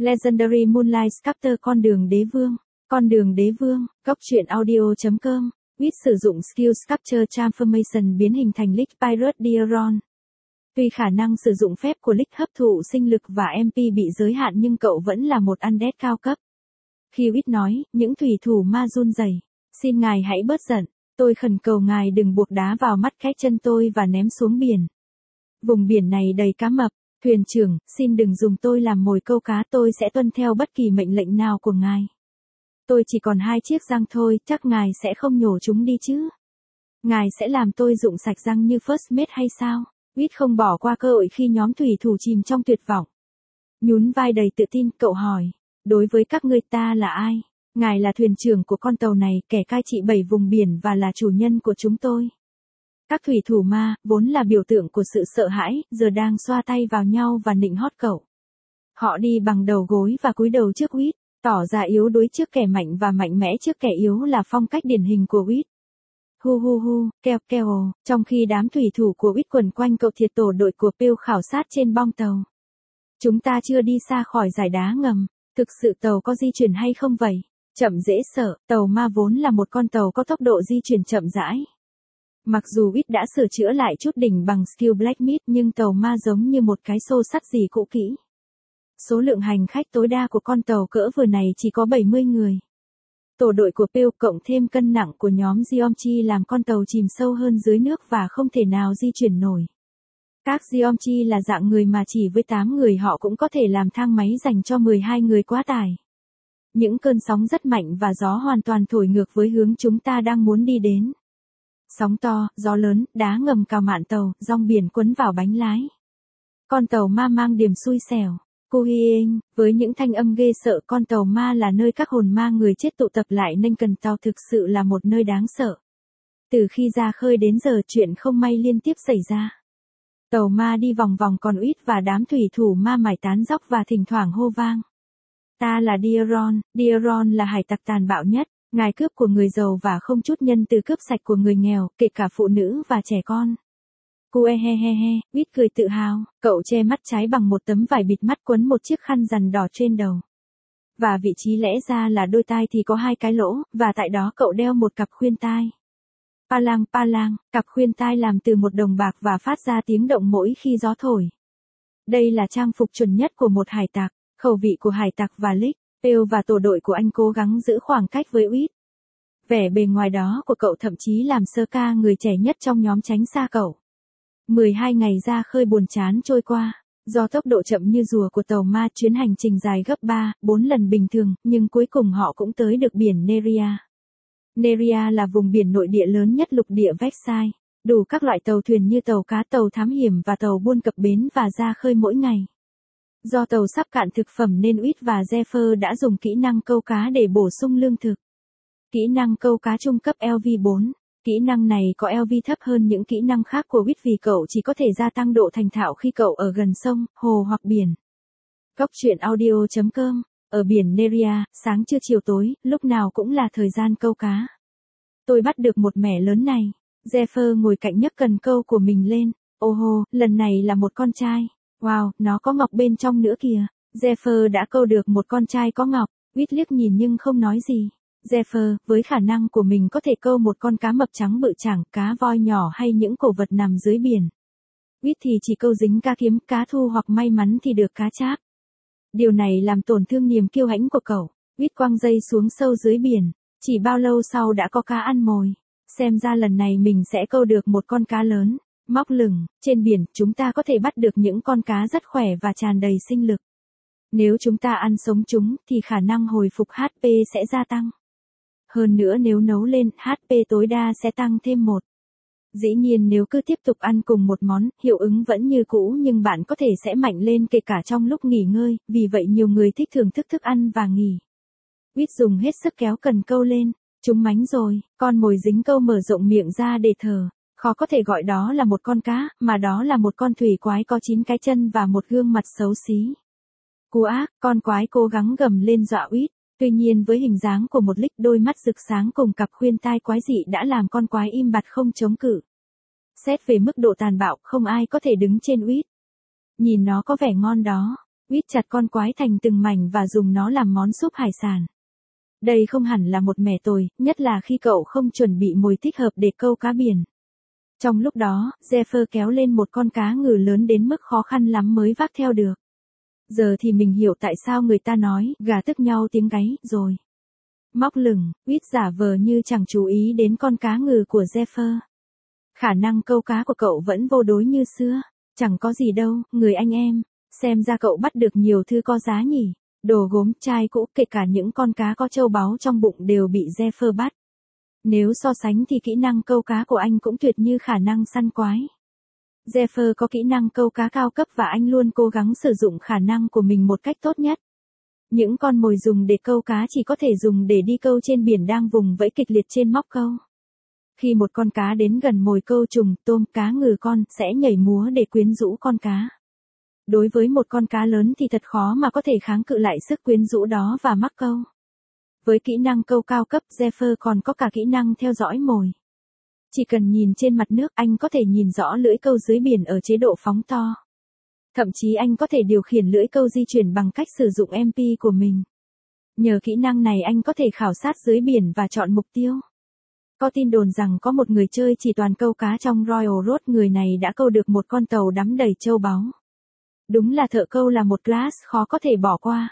Legendary Moonlight Sculptor Con đường đế vương, góc truyện audio.com, Wit sử dụng skill Sculpture Transformation biến hình thành Lick Pirate Diaron. Tuy khả năng sử dụng phép của Lick hấp thụ sinh lực và MP bị giới hạn nhưng cậu vẫn là một undead cao cấp. Khi Wit nói, những thủy thủ ma run rẩy, xin ngài hãy bớt giận, tôi khẩn cầu ngài đừng buộc đá vào mắt cách chân tôi và ném xuống biển. Vùng biển này đầy cá mập, thuyền trưởng, xin đừng dùng tôi làm mồi câu cá, tôi sẽ tuân theo bất kỳ mệnh lệnh nào của ngài. Tôi chỉ còn 2 chiếc răng thôi, chắc ngài sẽ không nhổ chúng đi chứ? Ngài sẽ làm tôi rụng sạch răng như First Mate hay sao? Wit không bỏ qua cơ hội khi nhóm thủy thủ chìm trong tuyệt vọng. Nhún vai đầy tự tin, cậu hỏi, đối với các ngươi ta là ai? Ngài là thuyền trưởng của con tàu này, kẻ cai trị 7 vùng biển và là chủ nhân của chúng tôi. Các thủy thủ ma, vốn là biểu tượng của sự sợ hãi, giờ đang xoa tay vào nhau và nịnh hót cậu. Họ đi bằng đầu gối và cúi đầu trước Wit, tỏ ra yếu đuối trước kẻ mạnh và mạnh mẽ trước kẻ yếu là phong cách điển hình của Wit. Hu hu hu, keo keo, trong khi đám thủy thủ của Wit quần quanh cậu thiệt tổ đội của Pew khảo sát trên bong tàu. Chúng ta chưa đi xa khỏi dải đá ngầm, thực sự tàu có di chuyển hay không vậy? Chậm dễ sợ, tàu ma vốn là một con tàu có tốc độ di chuyển chậm rãi. Mặc dù Wit đã sửa chữa lại chút đỉnh bằng skill Blacksmith nhưng tàu ma giống như một cái xô sắt gì cũ kỹ. Số lượng hành khách tối đa của con tàu cỡ vừa này chỉ có 70 người. Tổ đội của Pew cộng thêm cân nặng của nhóm Geomchi làm con tàu chìm sâu hơn dưới nước và không thể nào di chuyển nổi. Các Geomchi là dạng người mà chỉ với 8 người họ cũng có thể làm thang máy dành cho 12 người quá tải. Những cơn sóng rất mạnh và gió hoàn toàn thổi ngược với hướng chúng ta đang muốn đi đến. Sóng to, gió lớn, đá ngầm cào mạn tàu, dòng biển quấn vào bánh lái. Con tàu ma mang điểm xui xẻo. Kuhieng, với những thanh âm ghê sợ, con tàu ma là nơi các hồn ma người chết tụ tập lại nên cần tàu thực sự là một nơi đáng sợ. Từ khi ra khơi đến giờ chuyện không may liên tiếp xảy ra. Tàu ma đi vòng vòng còn Wit và đám thủy thủ ma mải tán dóc và thỉnh thoảng hô vang. Ta là Diaron là hải tặc tàn bạo nhất, ngài cướp của người giàu và không chút nhân từ cướp sạch của người nghèo, kể cả phụ nữ và trẻ con. Cuehehehe, Wit cười tự hào, cậu che mắt trái bằng một tấm vải bịt mắt quấn một chiếc khăn rằn đỏ trên đầu. Và vị trí lẽ ra là đôi tai thì có 2 cái lỗ, và tại đó cậu đeo một cặp khuyên tai. Palang, cặp khuyên tai làm từ một đồng bạc và phát ra tiếng động mỗi khi gió thổi. Đây là trang phục chuẩn nhất của một hải tặc, khẩu vị của hải tặc và Lick, Pew và tổ đội của anh cố gắng giữ khoảng cách với Wit. Vẻ bề ngoài đó của cậu thậm chí làm Sơ Ca người trẻ nhất trong nhóm tránh xa cậu. 12 ngày ra khơi buồn chán trôi qua, do tốc độ chậm như rùa của tàu ma, chuyến hành trình dài gấp 3-4 lần bình thường, nhưng cuối cùng họ cũng tới được biển Neria. Neria là vùng biển nội địa lớn nhất lục địa Vexai, đủ các loại tàu thuyền như tàu cá, tàu thám hiểm và tàu buôn cập bến và ra khơi mỗi ngày. Do tàu sắp cạn thực phẩm nên Wit và Zephyr đã dùng kỹ năng câu cá để bổ sung lương thực. Kỹ năng câu cá trung cấp LV4. Kỹ năng này có LV thấp hơn những kỹ năng khác của Wit vì cậu chỉ có thể gia tăng độ thành thạo khi cậu ở gần sông, hồ hoặc biển. Góc truyện audio.com. Ở biển Neria, sáng trưa chiều tối, lúc nào cũng là thời gian câu cá. Tôi bắt được một mẻ lớn này. Zephyr ngồi cạnh nhấc cần câu của mình lên. Ô hô, lần này là một con trai. Wow, nó có ngọc bên trong nữa kìa. Zephyr đã câu được một con trai có ngọc. Wit liếc nhìn nhưng không nói gì. Zephyr, với khả năng của mình có thể câu một con cá mập trắng bự chảng, cá voi nhỏ hay những cổ vật nằm dưới biển. Wit thì chỉ câu dính cá kiếm, cá thu hoặc may mắn thì được cá cháp. Điều này làm tổn thương niềm kiêu hãnh của cậu. Wit quăng dây xuống sâu dưới biển. Chỉ bao lâu sau đã có cá ăn mồi. Xem ra lần này mình sẽ câu được một con cá lớn. Móc lửng, trên biển, chúng ta có thể bắt được những con cá rất khỏe và tràn đầy sinh lực. Nếu chúng ta ăn sống chúng, thì khả năng hồi phục HP sẽ gia tăng. Hơn nữa nếu nấu lên, HP tối đa sẽ tăng thêm 1. Dĩ nhiên nếu cứ tiếp tục ăn cùng một món, hiệu ứng vẫn như cũ nhưng bạn có thể sẽ mạnh lên kể cả trong lúc nghỉ ngơi, vì vậy nhiều người thích thưởng thức thức ăn và nghỉ. Wit dùng hết sức kéo cần câu lên, trúng mánh rồi, con mồi dính câu mở rộng miệng ra để thở. Khó có thể gọi đó là một con cá, mà đó là một con thủy quái có 9 cái chân và một gương mặt xấu xí. Cú ác, con quái cố gắng gầm lên dọa Wit. Tuy nhiên với hình dáng của một Lick, đôi mắt rực sáng cùng cặp khuyên tai quái dị đã làm con quái im bặt không chống cự. Xét về mức độ tàn bạo, không ai có thể đứng trên Wit. Nhìn nó có vẻ ngon đó. Quýt chặt con quái thành từng mảnh và dùng nó làm món súp hải sản. Đây không hẳn là một mẻ tồi, nhất là khi cậu không chuẩn bị mồi thích hợp để câu cá biển. Trong lúc đó, Zephyr kéo lên một con cá ngừ lớn đến mức khó khăn lắm mới vác theo được. Giờ thì mình hiểu tại sao người ta nói, gà tức nhau tiếng gáy, rồi. Móc lửng, Quýt giả vờ như chẳng chú ý đến con cá ngừ của Zephyr. Khả năng câu cá của cậu vẫn vô đối như xưa. Chẳng có gì đâu, người anh em. Xem ra cậu bắt được nhiều thứ có giá nhỉ. Đồ gốm, chai cũ, kể cả những con cá có châu báu trong bụng đều bị Zephyr bắt. Nếu so sánh thì kỹ năng câu cá của anh cũng tuyệt như khả năng săn quái. Zephyr có kỹ năng câu cá cao cấp và anh luôn cố gắng sử dụng khả năng của mình một cách tốt nhất. Những con mồi dùng để câu cá chỉ có thể dùng để đi câu trên biển đang vùng vẫy kịch liệt trên móc câu. Khi một con cá đến gần mồi câu trùng, tôm, cá ngừ con sẽ nhảy múa để quyến rũ con cá. Đối với một con cá lớn thì thật khó mà có thể kháng cự lại sức quyến rũ đó và mắc câu. Với kỹ năng câu cao cấp, Zephyr còn có cả kỹ năng theo dõi mồi. Chỉ cần nhìn trên mặt nước, anh có thể nhìn rõ lưỡi câu dưới biển ở chế độ phóng to. Thậm chí anh có thể điều khiển lưỡi câu di chuyển bằng cách sử dụng MP của mình. Nhờ kỹ năng này anh có thể khảo sát dưới biển và chọn mục tiêu. Có tin đồn rằng có một người chơi chỉ toàn câu cá trong Royal Road, người này đã câu được một con tàu đắm đầy châu báu. Đúng là thợ câu là một class khó có thể bỏ qua.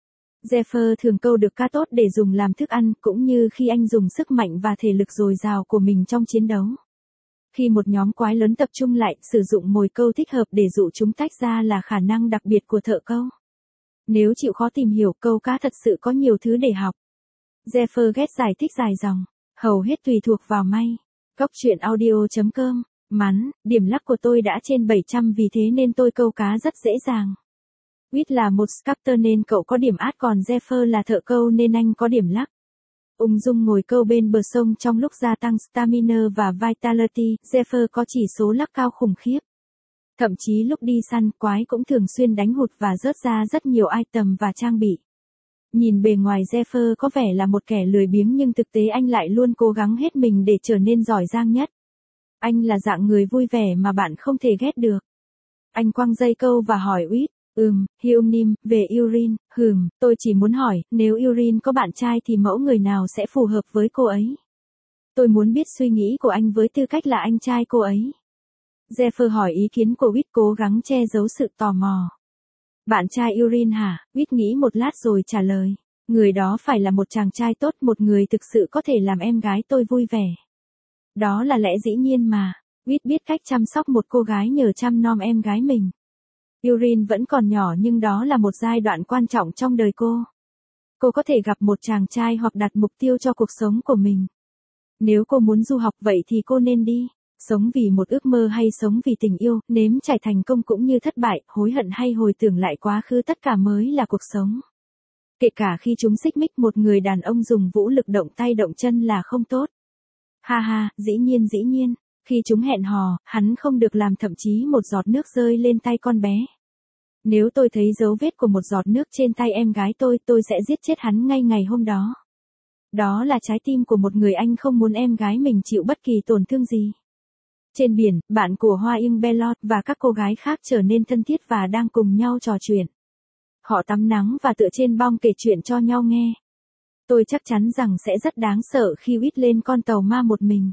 Zephyr thường câu được cá tốt để dùng làm thức ăn, cũng như khi anh dùng sức mạnh và thể lực dồi dào của mình trong chiến đấu. Khi một nhóm quái lớn tập trung lại, sử dụng mồi câu thích hợp để dụ chúng tách ra là khả năng đặc biệt của thợ câu. Nếu chịu khó tìm hiểu, câu cá thật sự có nhiều thứ để học. Zephyr ghét giải thích dài dòng, hầu hết tùy thuộc vào may. Góc truyện audio.com. Điểm lắc của tôi đã trên 700 vì thế nên tôi câu cá rất dễ dàng. Quýt là một sculptor nên cậu có điểm át, còn Zephyr là thợ câu nên anh có điểm lắc. Ung dung ngồi câu bên bờ sông trong lúc gia tăng stamina và vitality, Zephyr có chỉ số lắc cao khủng khiếp. Thậm chí lúc đi săn, quái cũng thường xuyên đánh hụt và rớt ra rất nhiều item và trang bị. Nhìn bề ngoài Zephyr có vẻ là một kẻ lười biếng nhưng thực tế anh lại luôn cố gắng hết mình để trở nên giỏi giang nhất. Anh là dạng người vui vẻ mà bạn không thể ghét được. Anh quăng dây câu và hỏi Quýt, Hyunim, về Yurin, tôi chỉ muốn hỏi, nếu Yurin có bạn trai thì mẫu người nào sẽ phù hợp với cô ấy? Tôi muốn biết suy nghĩ của anh với tư cách là anh trai cô ấy. Zephyr hỏi ý kiến của Quýt, cố gắng che giấu sự tò mò. Bạn trai Yurin hả? Quýt nghĩ một lát rồi trả lời. Người đó phải là một chàng trai tốt, một người thực sự có thể làm em gái tôi vui vẻ. Đó là lẽ dĩ nhiên mà. Quýt biết cách chăm sóc một cô gái nhờ chăm nom em gái mình. Yurin vẫn còn nhỏ nhưng đó là một giai đoạn quan trọng trong đời cô. Cô có thể gặp một chàng trai hoặc đặt mục tiêu cho cuộc sống của mình. Nếu cô muốn du học vậy thì cô nên đi. Sống vì một ước mơ hay sống vì tình yêu, nếm trải thành công cũng như thất bại, hối hận hay hồi tưởng lại quá khứ, tất cả mới là cuộc sống. Kể cả khi chúng xích mích, một người đàn ông dùng vũ lực động tay động chân là không tốt. Ha ha, dĩ nhiên, khi chúng hẹn hò, hắn không được làm thậm chí một giọt nước rơi lên tay con bé. Nếu tôi thấy dấu vết của một giọt nước trên tay em gái tôi sẽ giết chết hắn ngay ngày hôm đó. Đó là trái tim của một người anh không muốn em gái mình chịu bất kỳ tổn thương gì. Trên biển, bạn của Hoa Ưng Bellot và các cô gái khác trở nên thân thiết và đang cùng nhau trò chuyện. Họ tắm nắng và tựa trên bong kể chuyện cho nhau nghe. Tôi chắc chắn rằng sẽ rất đáng sợ khi Quýt lên con tàu ma một mình.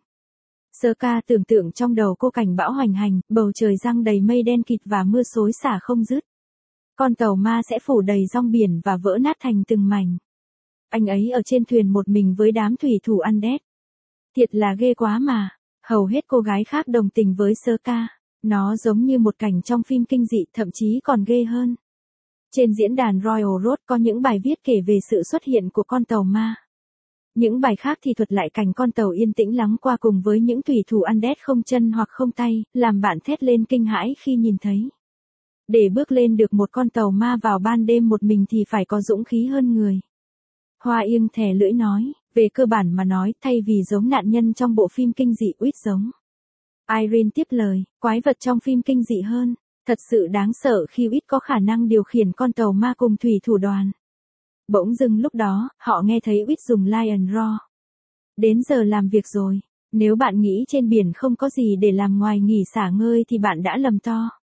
Sơ ca tưởng tượng trong đầu cô cảnh bão hoành hành, bầu trời giăng đầy mây đen kịt và mưa xối xả không dứt. Con tàu ma sẽ phủ đầy rong biển và vỡ nát thành từng mảnh. Anh ấy ở trên thuyền một mình với đám thủy thủ undead. Thiệt là ghê quá mà. Hầu hết cô gái khác đồng tình với sơ ca. Nó giống như một cảnh trong phim kinh dị, thậm chí còn ghê hơn. Trên diễn đàn Royal Road có những bài viết kể về sự xuất hiện của con tàu ma. Những bài khác thì thuật lại cảnh con tàu yên tĩnh lắng qua cùng với những thủy thủ undead không chân hoặc không tay, làm bạn thét lên kinh hãi khi nhìn thấy. Để bước lên được một con tàu ma vào ban đêm một mình thì phải có dũng khí hơn người. Hoa Ưng thè lưỡi nói, về cơ bản mà nói, thay vì giống nạn nhân trong bộ phim kinh dị, Quýt giống. Irene tiếp lời, quái vật trong phim kinh dị hơn. Thật sự đáng sợ khi Quýt có khả năng điều khiển con tàu ma cùng thủy thủ đoàn. Bỗng dưng lúc đó, họ nghe thấy Quýt dùng Lion Roar. Đến giờ làm việc rồi. Nếu bạn nghĩ trên biển không có gì để làm ngoài nghỉ xả ngơi thì bạn đã lầm to.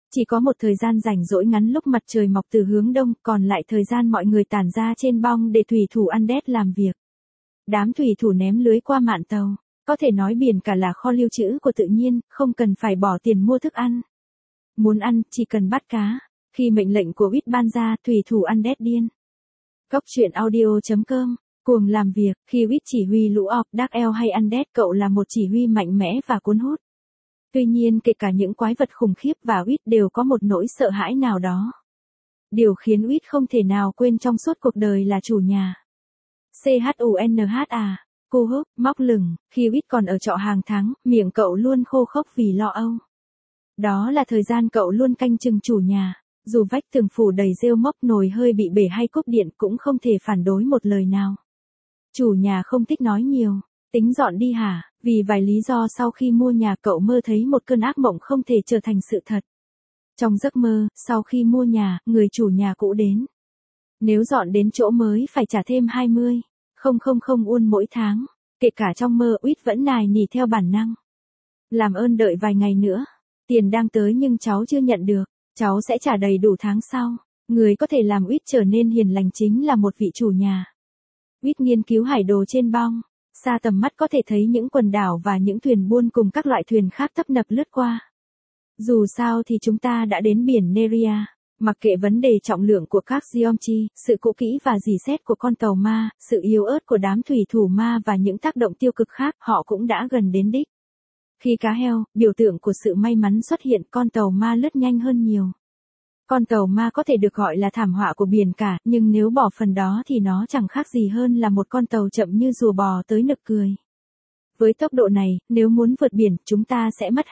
Chỉ có một thời gian rảnh rỗi ngắn lúc mặt trời mọc từ hướng đông, còn lại thời gian mọi người tản ra trên bong để thủy thủ Undead làm việc. Đám thủy thủ ném lưới qua mạn tàu. Có thể nói biển cả là kho lưu trữ của tự nhiên, không cần phải bỏ tiền mua thức ăn. Muốn ăn, chỉ cần bắt cá. Khi mệnh lệnh của Whit ban ra, thủy thủ Undead điên. Góc truyện audio.com. Cuồng làm việc, khi Whit chỉ huy lũ Orc, Dark Elf hay Undead, cậu là một chỉ huy mạnh mẽ và cuốn hút. Tuy nhiên kể cả những quái vật khủng khiếp và Whit đều có một nỗi sợ hãi nào đó. Điều khiến Whit không thể nào quên trong suốt cuộc đời là chủ nhà. CHUNHA. Cô húp, móc lửng, khi Whit còn ở trọ hàng tháng, miệng cậu luôn khô khốc vì lo âu. Đó là thời gian cậu luôn canh chừng chủ nhà, dù vách tường phủ đầy rêu mốc, nồi hơi bị bể hay cúp điện cũng không thể phản đối một lời nào. Chủ nhà không thích nói nhiều, tính dọn đi hả, vì vài lý do sau khi mua nhà cậu mơ thấy một cơn ác mộng không thể trở thành sự thật. Trong giấc mơ, sau khi mua nhà, người chủ nhà cũ đến. Nếu dọn đến chỗ mới phải trả thêm 20,000 won mỗi tháng. Kể cả trong mơ, Whit vẫn nài nỉ theo bản năng. Làm ơn đợi vài ngày nữa. Tiền đang tới nhưng cháu chưa nhận được. Cháu sẽ trả đầy đủ tháng sau. Người có thể làm Whit trở nên hiền lành chính là một vị chủ nhà. Whit nghiên cứu hải đồ trên bong. Xa tầm mắt có thể thấy những quần đảo và những thuyền buôn cùng các loại thuyền khác tấp nập lướt qua. Dù sao thì chúng ta đã đến biển Neria. Mặc kệ vấn đề trọng lượng của các geometry, sự cũ kỹ và rỉ sét của con tàu ma, sự yếu ớt của đám thủy thủ ma và những tác động tiêu cực khác, họ cũng đã gần đến đích. Khi cá heo, biểu tượng của sự may mắn xuất hiện, con tàu ma lướt nhanh hơn nhiều. Con tàu ma có thể được gọi là thảm họa của biển cả, nhưng nếu bỏ phần đó thì nó chẳng khác gì hơn là một con tàu chậm như rùa bò tới nực cười. Với tốc độ này, nếu muốn vượt biển, chúng ta sẽ mất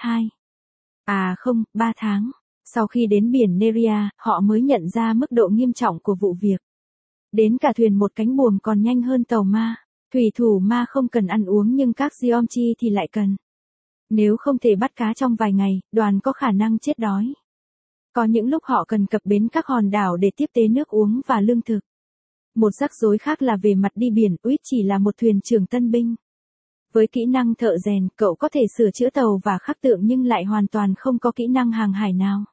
3 tháng. Sau khi đến biển Neria, họ mới nhận ra mức độ nghiêm trọng của vụ việc. Đến cả thuyền một cánh buồm còn nhanh hơn tàu ma. Thủy thủ ma không cần ăn uống nhưng các geometry thì lại cần. Nếu không thể bắt cá trong vài ngày, đoàn có khả năng chết đói. Có những lúc họ cần cập bến các hòn đảo để tiếp tế nước uống và lương thực. Một rắc rối khác là về mặt đi biển, Whit chỉ là một thuyền trưởng tân binh. Với kỹ năng thợ rèn, cậu có thể sửa chữa tàu và khắc tượng nhưng lại hoàn toàn không có kỹ năng hàng hải nào.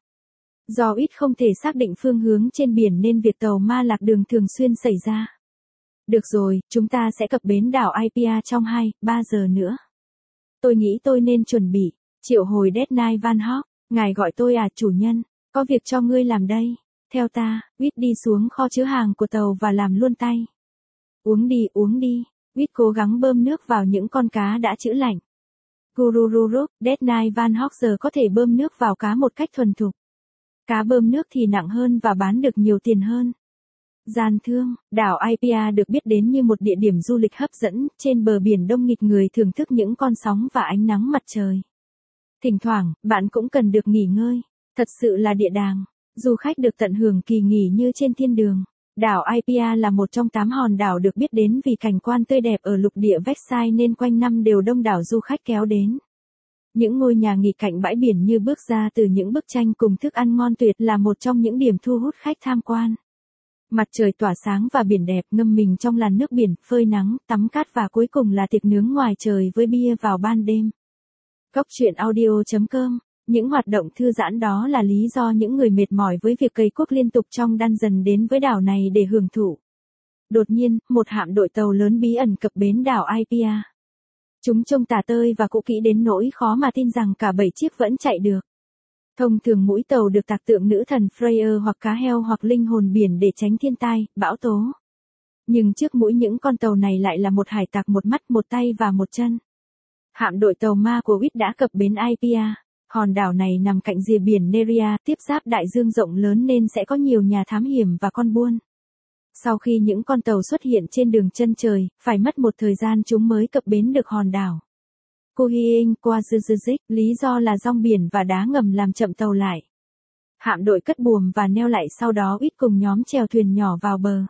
Do Whit không thể xác định phương hướng trên biển nên việc tàu ma lạc đường thường xuyên xảy ra. Được rồi, chúng ta sẽ cập bến đảo Ipia trong 2-3 giờ nữa. Tôi nghĩ tôi nên chuẩn bị. Triệu hồi Dead Knight Van Hawk. Ngài gọi tôi à, chủ nhân. Có việc cho ngươi làm đây. Theo ta, Whit đi xuống kho chứa hàng của tàu và làm luôn tay. Uống đi. Whit cố gắng bơm nước vào những con cá đã trữ lạnh. Gurururuk, Dead Knight Van Hawk giờ có thể bơm nước vào cá một cách thuần thục. Cá bơm nước thì nặng hơn và bán được nhiều tiền hơn. Gian thương, đảo Ipia được biết đến như một địa điểm du lịch hấp dẫn, trên bờ biển đông nghịt người thưởng thức những con sóng và ánh nắng mặt trời. Thỉnh thoảng, bạn cũng cần được nghỉ ngơi. Thật sự là địa đàng. Du khách được tận hưởng kỳ nghỉ như trên thiên đường. Đảo Ipia là một trong 8 hòn đảo được biết đến vì cảnh quan tươi đẹp ở lục địa Vexai nên quanh năm đều đông đảo du khách kéo đến. Những ngôi nhà nghỉ cạnh bãi biển như bước ra từ những bức tranh cùng thức ăn ngon tuyệt là một trong những điểm thu hút khách tham quan. Mặt trời tỏa sáng và biển đẹp, ngâm mình trong làn nước biển, phơi nắng, tắm cát và cuối cùng là tiệc nướng ngoài trời với bia vào ban đêm. Góc truyện audio.com. Những hoạt động thư giãn đó là lý do những người mệt mỏi với việc cày cuốc liên tục trong dungeon đến với đảo này để hưởng thụ. Đột nhiên, một hạm đội tàu lớn bí ẩn cập bến đảo Ipia. Chúng trông tà tơi và cũ kỹ đến nỗi khó mà tin rằng cả 7 chiếc vẫn chạy được. Thông thường mũi tàu được tạc tượng nữ thần Freyr hoặc cá heo hoặc linh hồn biển để tránh thiên tai, bão tố. Nhưng trước mũi những con tàu này lại là một hải tặc một mắt, một tay và một chân. Hạm đội tàu ma của Whit đã cập bến Ipia. Hòn đảo này nằm cạnh rìa biển Neria, tiếp giáp đại dương rộng lớn nên sẽ có nhiều nhà thám hiểm và con buôn. Sau khi những con tàu xuất hiện trên đường chân trời, phải mất một thời gian chúng mới cập bến được hòn đảo. Kohiing qua Zuzuzik, lý do là rong biển và đá ngầm làm chậm tàu lại. Hạm đội cất buồm và neo lại, sau đó Whit cùng nhóm chèo thuyền nhỏ vào bờ.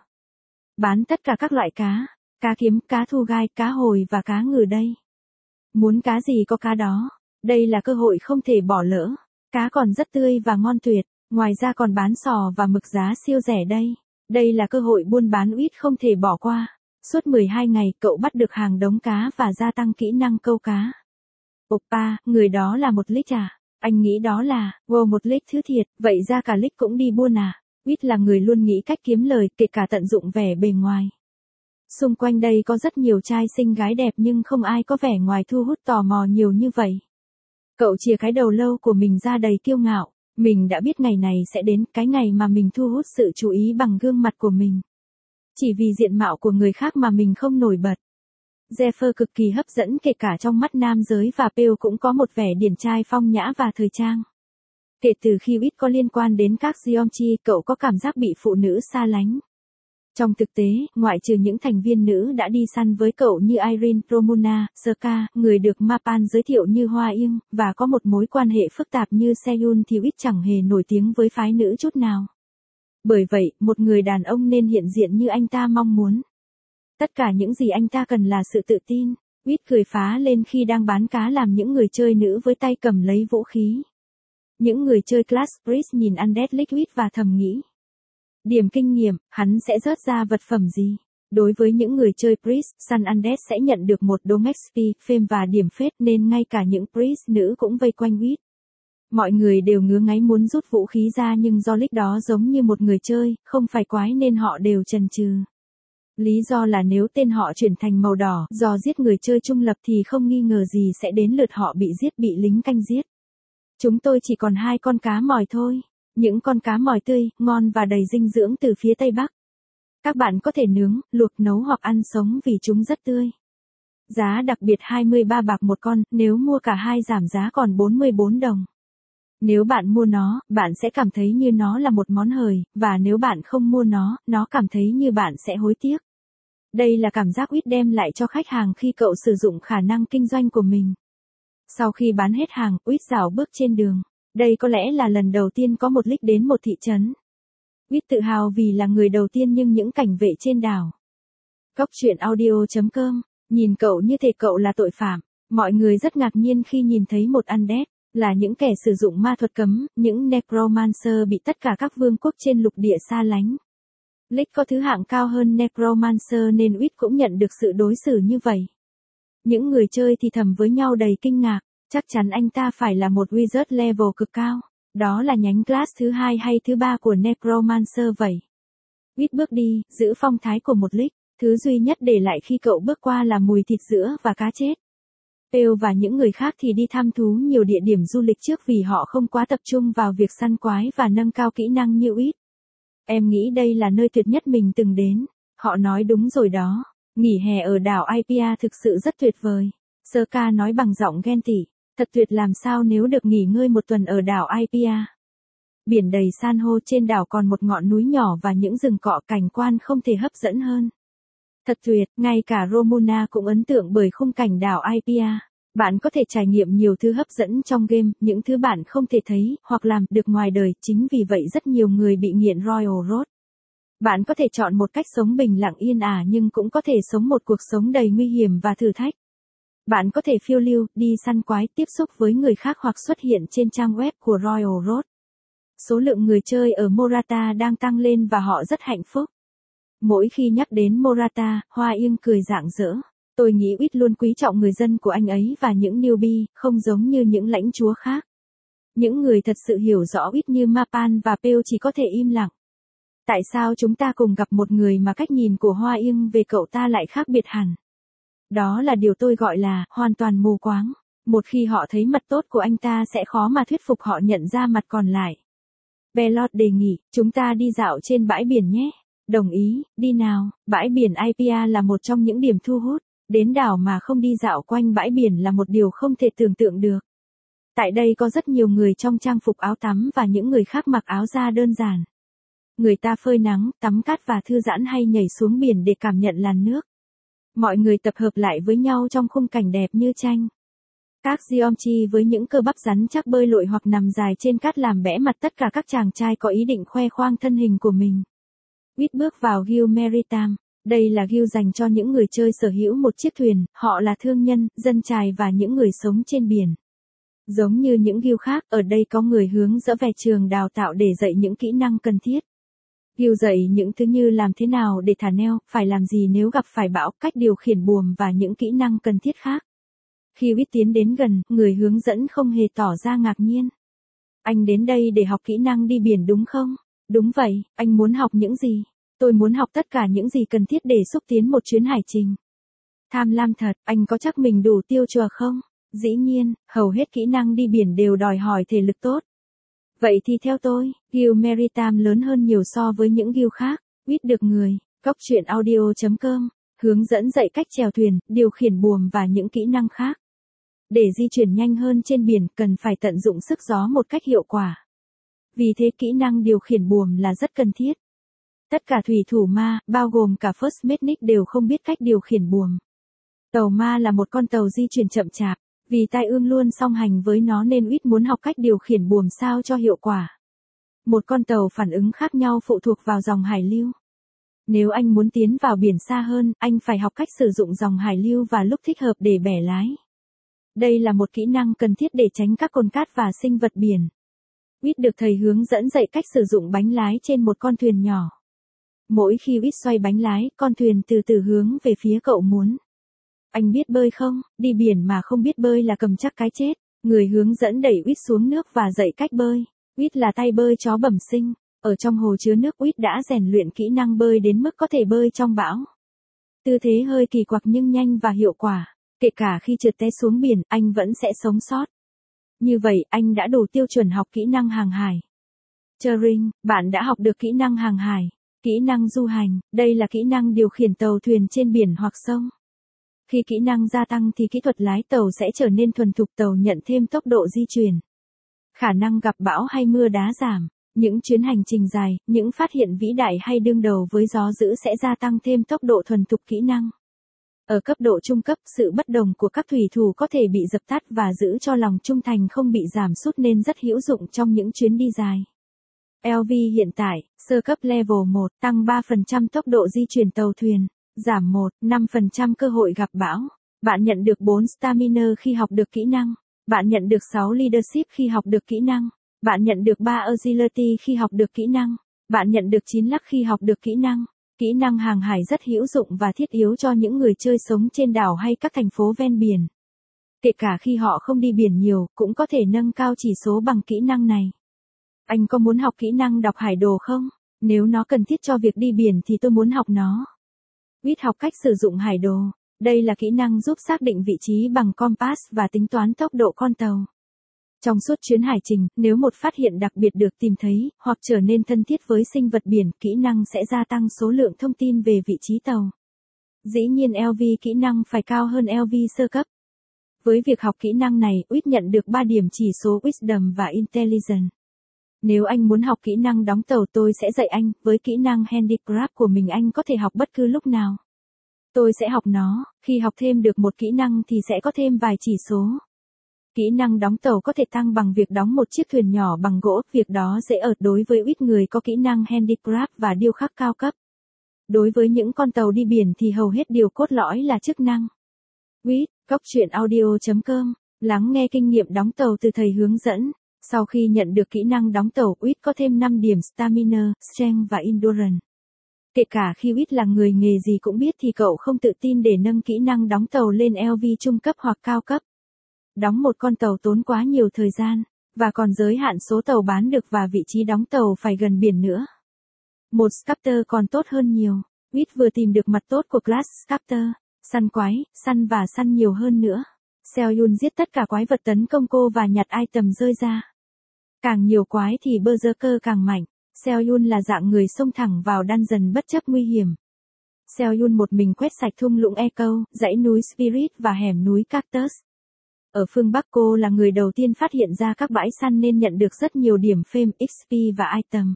Bán tất cả các loại cá kiếm, cá thu gai, cá hồi và cá ngừ đây. Muốn cá gì có cá đó. Đây là cơ hội không thể bỏ lỡ. Cá còn rất tươi và ngon tuyệt, ngoài ra còn bán sò và mực giá siêu rẻ đây. Đây là cơ hội buôn bán Whit không thể bỏ qua. Suốt 12 ngày, cậu bắt được hàng đống cá và gia tăng kỹ năng câu cá. Oppa, người đó là một lich à? Anh nghĩ đó là, wow một lít thứ thiệt, vậy ra cả lít cũng đi buôn à? Whit là người luôn nghĩ cách kiếm lời, kể cả tận dụng vẻ bề ngoài. Xung quanh đây có rất nhiều trai xinh gái đẹp nhưng không ai có vẻ ngoài thu hút tò mò nhiều như vậy. Cậu chìa cái đầu lâu của mình ra đầy kiêu ngạo. Mình đã biết ngày này sẽ đến, cái ngày mà mình thu hút sự chú ý bằng gương mặt của mình. Chỉ vì diện mạo của người khác mà mình không nổi bật. Jeffer cực kỳ hấp dẫn kể cả trong mắt nam giới và Pearl cũng có một vẻ điển trai phong nhã và thời trang. Kể từ khi Whit có liên quan đến các Geomchi, cậu có cảm giác bị phụ nữ xa lánh. Trong thực tế, ngoại trừ những thành viên nữ đã đi săn với cậu như Irene, Romuna, Serka, người được Mapan giới thiệu như Hoa Yên, và có một mối quan hệ phức tạp như Seyun thì Whit chẳng hề nổi tiếng với phái nữ chút nào. Bởi vậy, một người đàn ông nên hiện diện như anh ta mong muốn. Tất cả những gì anh ta cần là sự tự tin. Whit cười phá lên khi đang bán cá làm những người chơi nữ với tay cầm lấy vũ khí. Những người chơi Class Priest nhìn Undead Liquid và thầm nghĩ. Điểm kinh nghiệm, hắn sẽ rớt ra vật phẩm gì? Đối với những người chơi Priest, săn Undead sẽ nhận được một đống XP, fame và điểm phết nên ngay cả những Priest nữ cũng vây quanh Whit. Mọi người đều ngứa ngáy muốn rút vũ khí ra nhưng do Lick đó giống như một người chơi, không phải quái nên họ đều chần chừ. Lý do là nếu tên họ chuyển thành màu đỏ do giết người chơi trung lập thì không nghi ngờ gì sẽ đến lượt họ bị giết, bị lính canh giết. Chúng tôi chỉ còn 2 con cá mòi thôi. Những con cá mòi tươi, ngon và đầy dinh dưỡng từ phía Tây Bắc. Các bạn có thể nướng, luộc nấu hoặc ăn sống vì chúng rất tươi. Giá đặc biệt 23 bạc một con, nếu mua cả hai giảm giá còn 44 đồng. Nếu bạn mua nó, bạn sẽ cảm thấy như nó là một món hời, và nếu bạn không mua nó cảm thấy như bạn sẽ hối tiếc. Đây là cảm giác Whit đem lại cho khách hàng khi cậu sử dụng khả năng kinh doanh của mình. Sau khi bán hết hàng, Whit rảo bước trên đường. Đây có lẽ là lần đầu tiên có một Lick đến một thị trấn. Whit tự hào vì là người đầu tiên nhưng những cảnh vệ trên đảo. Cóc truyện audio.com, nhìn cậu như thể cậu là tội phạm. Mọi người rất ngạc nhiên khi nhìn thấy một Undead, là những kẻ sử dụng ma thuật cấm, những Necromancer bị tất cả các vương quốc trên lục địa xa lánh. Lick có thứ hạng cao hơn Necromancer nên Whit cũng nhận được sự đối xử như vậy. Những người chơi thì thầm với nhau đầy kinh ngạc. Chắc chắn anh ta phải là một wizard level cực cao. Đó là nhánh class thứ 2 hay thứ 3 của Necromancer vậy. Whit bước đi, giữ phong thái của một Lick. Thứ duy nhất để lại khi cậu bước qua là mùi thịt sữa và cá chết. Pearl và những người khác thì đi thăm thú nhiều địa điểm du lịch trước vì họ không quá tập trung vào việc săn quái và nâng cao kỹ năng như Whit. Em nghĩ đây là nơi tuyệt nhất mình từng đến. Họ nói đúng rồi đó. Nghỉ hè ở đảo Aipia thực sự rất tuyệt vời. Serka nói bằng giọng ghen tị. Thật tuyệt làm sao nếu được nghỉ ngơi một tuần ở đảo Aipia. Biển đầy san hô, trên đảo còn một ngọn núi nhỏ và những rừng cọ, cảnh quan không thể hấp dẫn hơn. Thật tuyệt, ngay cả Romuna cũng ấn tượng bởi khung cảnh đảo Aipia. Bạn có thể trải nghiệm nhiều thứ hấp dẫn trong game, những thứ bạn không thể thấy hoặc làm được ngoài đời, chính vì vậy rất nhiều người bị nghiện Royal Road. Bạn có thể chọn một cách sống bình lặng yên ả nhưng cũng có thể sống một cuộc sống đầy nguy hiểm và thử thách. Bạn có thể phiêu lưu, đi săn quái, tiếp xúc với người khác hoặc xuất hiện trên trang web của Royal Road. Số lượng người chơi ở Morata đang tăng lên và họ rất hạnh phúc. Mỗi khi nhắc đến Morata, Hoa Yên cười rạng rỡ. Tôi nghĩ Whit luôn quý trọng người dân của anh ấy và những newbie, không giống như những lãnh chúa khác. Những người thật sự hiểu rõ Whit như Mapan và Pearl chỉ có thể im lặng. Tại sao chúng ta cùng gặp một người mà cách nhìn của Hoa Yên về cậu ta lại khác biệt hẳn? Đó là điều tôi gọi là hoàn toàn mù quáng. Một khi họ thấy mặt tốt của anh ta sẽ khó mà thuyết phục họ nhận ra mặt còn lại. Bellot đề nghị, chúng ta đi dạo trên bãi biển nhé. Đồng ý, đi nào. Bãi biển Aipia là một trong những điểm thu hút. Đến đảo mà không đi dạo quanh bãi biển là một điều không thể tưởng tượng được. Tại đây có rất nhiều người trong trang phục áo tắm và những người khác mặc áo da đơn giản. Người ta phơi nắng, tắm cát và thư giãn hay nhảy xuống biển để cảm nhận làn nước. Mọi người tập hợp lại với nhau trong khung cảnh đẹp như tranh. Các Geomchi với những cơ bắp rắn chắc bơi lội hoặc nằm dài trên cát làm bẽ mặt tất cả các chàng trai có ý định khoe khoang thân hình của mình. Whit bước vào Guild Maritime. Đây là guild dành cho những người chơi sở hữu một chiếc thuyền, họ là thương nhân, dân chài và những người sống trên biển. Giống như những guild khác, ở đây có người hướng dẫn về trường đào tạo để dạy những kỹ năng cần thiết. Guild dạy những thứ như làm thế nào để thả neo, phải làm gì nếu gặp phải bão, cách điều khiển buồm và những kỹ năng cần thiết khác. Khi Whit tiến đến gần, người hướng dẫn không hề tỏ ra ngạc nhiên. Anh đến đây để học kỹ năng đi biển đúng không? Đúng vậy, anh muốn học những gì? Tôi muốn học tất cả những gì cần thiết để xúc tiến một chuyến hải trình. Tham lam thật, anh có chắc mình đủ tiêu chuẩn không? Dĩ nhiên, hầu hết kỹ năng đi biển đều đòi hỏi thể lực tốt. Vậy thì theo tôi, Guild Maritime lớn hơn nhiều so với những guild khác. Biết được người, Cóc truyện audio.com, hướng dẫn dạy cách chèo thuyền, điều khiển buồm và những kỹ năng khác. Để di chuyển nhanh hơn trên biển, cần phải tận dụng sức gió một cách hiệu quả. Vì thế kỹ năng điều khiển buồm là rất cần thiết. Tất cả thủy thủ ma, bao gồm cả First Medic đều không biết cách điều khiển buồm. Tàu ma là một con tàu di chuyển chậm chạp, vì tai ương luôn song hành với nó nên Uýt muốn học cách điều khiển buồm sao cho hiệu quả. Một con tàu phản ứng khác nhau phụ thuộc vào dòng hải lưu. Nếu anh muốn tiến vào biển xa hơn, anh phải học cách sử dụng dòng hải lưu và lúc thích hợp để bẻ lái. Đây là một kỹ năng cần thiết để tránh các cồn cát và sinh vật biển. Uýt được thầy hướng dẫn dạy cách sử dụng bánh lái trên một con thuyền nhỏ. Mỗi khi Uýt xoay bánh lái, con thuyền từ từ hướng về phía cậu muốn. Anh biết bơi không? Đi biển mà không biết bơi là cầm chắc cái chết. Người hướng dẫn đẩy Uýt xuống nước và dạy cách bơi. Uýt là tay bơi chó bẩm sinh. Ở trong hồ chứa nước, Uýt đã rèn luyện kỹ năng bơi đến mức có thể bơi trong bão. Tư thế hơi kỳ quặc nhưng nhanh và hiệu quả. Kể cả khi trượt té xuống biển, anh vẫn sẽ sống sót. Như vậy, anh đã đủ tiêu chuẩn học kỹ năng hàng hải. Turing, bạn đã học được kỹ năng hàng hải. Kỹ năng du hành, đây là kỹ năng điều khiển tàu thuyền trên biển hoặc sông. Khi kỹ năng gia tăng thì kỹ thuật lái tàu sẽ trở nên thuần thục, tàu nhận thêm tốc độ di chuyển. Khả năng gặp bão hay mưa đá giảm. Những chuyến hành trình dài, những phát hiện vĩ đại hay đương đầu với gió dữ sẽ gia tăng thêm tốc độ thuần thục kỹ năng. Ở cấp độ trung cấp, sự bất đồng của các thủy thủ có thể bị dập tắt và giữ cho lòng trung thành không bị giảm sút nên rất hữu dụng trong những chuyến đi dài. LV hiện tại, sơ cấp level 1, tăng 3% tốc độ di chuyển tàu thuyền, giảm 5% cơ hội gặp bão. Bạn nhận được 4 stamina khi học được kỹ năng. Bạn nhận được 6 leadership khi học được kỹ năng. Bạn nhận được 3 agility khi học được kỹ năng. Bạn nhận được 9 luck khi học được kỹ năng. Kỹ năng hàng hải rất hữu dụng và thiết yếu cho những người chơi sống trên đảo hay các thành phố ven biển. Kể cả khi họ không đi biển nhiều, cũng có thể nâng cao chỉ số bằng kỹ năng này. Anh có muốn học kỹ năng đọc hải đồ không? Nếu nó cần thiết cho việc đi biển thì tôi muốn học nó. Uýt học cách sử dụng hải đồ. Đây là kỹ năng giúp xác định vị trí bằng compass và tính toán tốc độ con tàu. Trong suốt chuyến hải trình, nếu một phát hiện đặc biệt được tìm thấy, hoặc trở nên thân thiết với sinh vật biển, kỹ năng sẽ gia tăng số lượng thông tin về vị trí tàu. Dĩ nhiên LV kỹ năng phải cao hơn LV sơ cấp. Với việc học kỹ năng này, Uýt nhận được 3 điểm chỉ số Wisdom và Intelligence. Nếu anh muốn học kỹ năng đóng tàu tôi sẽ dạy anh, với kỹ năng handicraft của mình anh có thể học bất cứ lúc nào. Tôi sẽ học nó, khi học thêm được một kỹ năng thì sẽ có thêm vài chỉ số. Kỹ năng đóng tàu có thể tăng bằng việc đóng một chiếc thuyền nhỏ bằng gỗ, việc đó dễ ợt đối với Uýt người có kỹ năng handicraft và điêu khắc cao cấp. Đối với những con tàu đi biển thì hầu hết điều cốt lõi là chức năng. Uýt, Cóc truyện audio.com, lắng nghe kinh nghiệm đóng tàu từ thầy hướng dẫn. Sau khi nhận được kỹ năng đóng tàu, Uýt có thêm 5 điểm stamina, strength và endurance. Kể cả khi Uýt là người nghề gì cũng biết thì cậu không tự tin để nâng kỹ năng đóng tàu lên LV trung cấp hoặc cao cấp. Đóng một con tàu tốn quá nhiều thời gian, và còn giới hạn số tàu bán được và vị trí đóng tàu phải gần biển nữa. Một Sculptor còn tốt hơn nhiều. Uýt vừa tìm được mặt tốt của class Sculptor, săn quái, săn và săn nhiều hơn nữa. Selyun giết tất cả quái vật tấn công cô và nhặt item rơi ra. Càng nhiều quái thì Berserker càng mạnh. Selyun là dạng người xông thẳng vào dungeon bất chấp nguy hiểm. Selyun một mình quét sạch thung lũng Echo, dãy núi Spirit và hẻm núi Cactus. Ở phương Bắc cô là người đầu tiên phát hiện ra các bãi săn nên nhận được rất nhiều điểm fame, XP và item.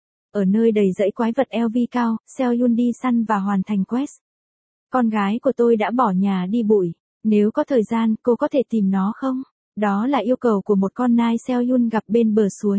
Ở nơi đầy dãy quái vật LV cao, Selyun đi săn và hoàn thành quest. Con gái của tôi đã bỏ nhà đi bụi. Nếu có thời gian, cô có thể tìm nó không? Đó là yêu cầu của một con nai Selyun gặp bên bờ suối.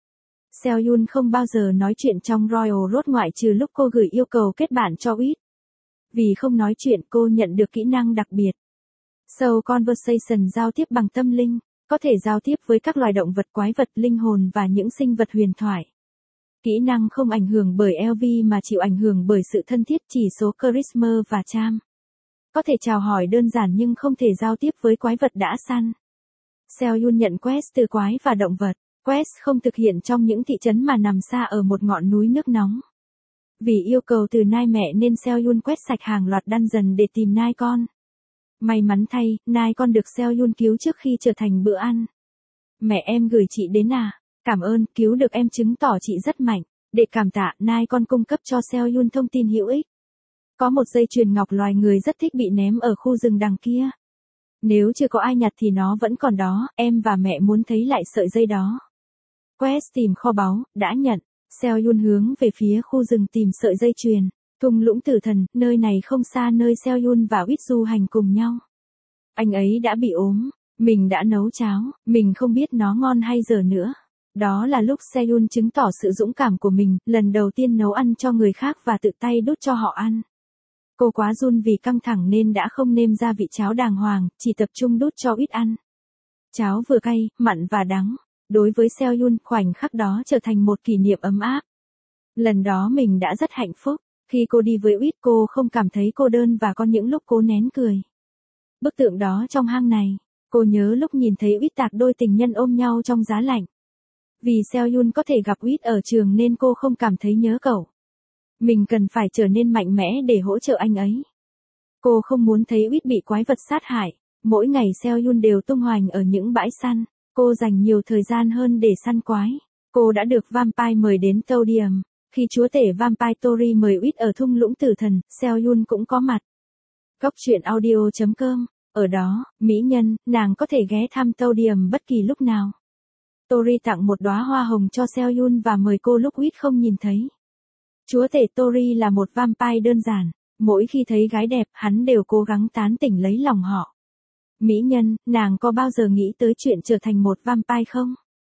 Selyun không bao giờ nói chuyện trong Royal Road ngoại trừ lúc cô gửi yêu cầu kết bạn cho Uýt. Vì không nói chuyện cô nhận được kỹ năng đặc biệt. Soul Conversation giao tiếp bằng tâm linh, có thể giao tiếp với các loài động vật, quái vật, linh hồn và những sinh vật huyền thoại. Kỹ năng không ảnh hưởng bởi LV mà chịu ảnh hưởng bởi sự thân thiết, chỉ số charisma và charm. Có thể chào hỏi đơn giản nhưng không thể giao tiếp với quái vật đã săn. Selyun nhận quest từ quái và động vật. Quest không thực hiện trong những thị trấn mà nằm xa ở một ngọn núi nước nóng. Vì yêu cầu từ Nai mẹ nên Seohyun quét sạch hàng loạt dungeon để tìm Nai con. May mắn thay, Nai con được Seohyun cứu trước khi trở thành bữa ăn. Mẹ em gửi chị đến à? Cảm ơn, cứu được em chứng tỏ chị rất mạnh. Để cảm tạ, Nai con cung cấp cho Seohyun thông tin hữu ích. Có một dây chuyền ngọc loài người rất thích bị ném ở khu rừng đằng kia. Nếu chưa có ai nhặt thì nó vẫn còn đó, em và mẹ muốn thấy lại sợi dây đó. Quest tìm kho báu, đã nhận. Seohyun hướng về phía khu rừng tìm sợi dây chuyền. Thung lũng tử thần, nơi này không xa nơi Seohyun và Wit du hành cùng nhau. Anh ấy đã bị ốm, mình đã nấu cháo, mình không biết nó ngon hay dở nữa. Đó là lúc Seohyun chứng tỏ sự dũng cảm của mình, lần đầu tiên nấu ăn cho người khác và tự tay đút cho họ ăn. Cô quá run vì căng thẳng nên đã không nêm gia vị cháo đàng hoàng, chỉ tập trung đút cho Wit ăn. Cháo vừa cay, mặn và đắng. Đối với Seohyun, khoảnh khắc đó trở thành một kỷ niệm ấm áp. Lần đó mình đã rất hạnh phúc. Khi cô đi với Wit cô không cảm thấy cô đơn và có những lúc cô nén cười. Bức tượng đó trong hang này, cô nhớ lúc nhìn thấy Wit tạc đôi tình nhân ôm nhau trong giá lạnh. Vì Seohyun có thể gặp Wit ở trường nên cô không cảm thấy nhớ cậu. Mình cần phải trở nên mạnh mẽ để hỗ trợ anh ấy. Cô không muốn thấy Wit bị quái vật sát hại. Mỗi ngày Seohyun đều tung hoành ở những bãi săn. Cô dành nhiều thời gian hơn để săn quái. Cô đã được Vampire mời đến Todium. Khi chúa tể Vampire Tori mời Wit ở thung lũng tử thần, Seohyun cũng có mặt. Góc truyện audio.com. Ở đó, mỹ nhân, nàng có thể ghé thăm Todium bất kỳ lúc nào. Tori tặng một đóa hoa hồng cho Seohyun và mời cô lúc Wit không nhìn thấy. Chúa tể Tori là một vampire đơn giản. Mỗi khi thấy gái đẹp, hắn đều cố gắng tán tỉnh lấy lòng họ. Mỹ nhân, nàng có bao giờ nghĩ tới chuyện trở thành một vampire không?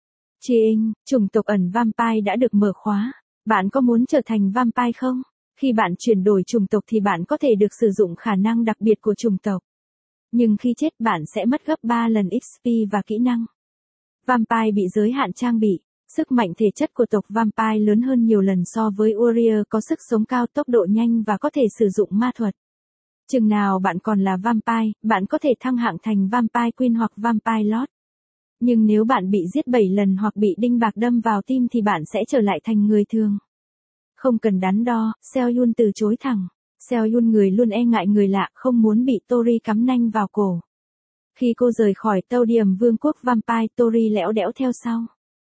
Chiing, chủng tộc ẩn vampire đã được mở khóa. Bạn có muốn trở thành vampire không? Khi bạn chuyển đổi chủng tộc thì bạn có thể được sử dụng khả năng đặc biệt của chủng tộc. Nhưng khi chết bạn sẽ mất gấp 3 lần XP và kỹ năng. Vampire bị giới hạn trang bị. Sức mạnh thể chất của tộc vampire lớn hơn nhiều lần so với warrior có sức sống cao, tốc độ nhanh và có thể sử dụng ma thuật. Chừng nào bạn còn là vampire, bạn có thể thăng hạng thành vampire queen hoặc vampire lord. Nhưng nếu bạn bị giết 7 lần hoặc bị đinh bạc đâm vào tim thì bạn sẽ trở lại thành người thường. Không cần đắn đo, Seohyun từ chối thẳng. Seohyun người luôn e ngại người lạ, không muốn bị Tori cắm nanh vào cổ. Khi cô rời khỏi Todium vương quốc vampire, Tori lẽo đẽo theo sau.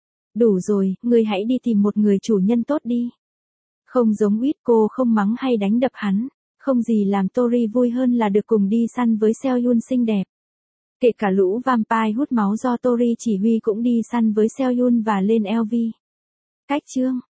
Đủ rồi, ngươi hãy đi tìm một người chủ nhân tốt đi. Không giống Wit, cô không mắng hay đánh đập hắn. Không gì làm Tori vui hơn là được cùng đi săn với Seohyun xinh đẹp. Kể cả lũ vampire hút máu do Tori chỉ huy cũng đi săn với Seohyun và lên LV. Cách chương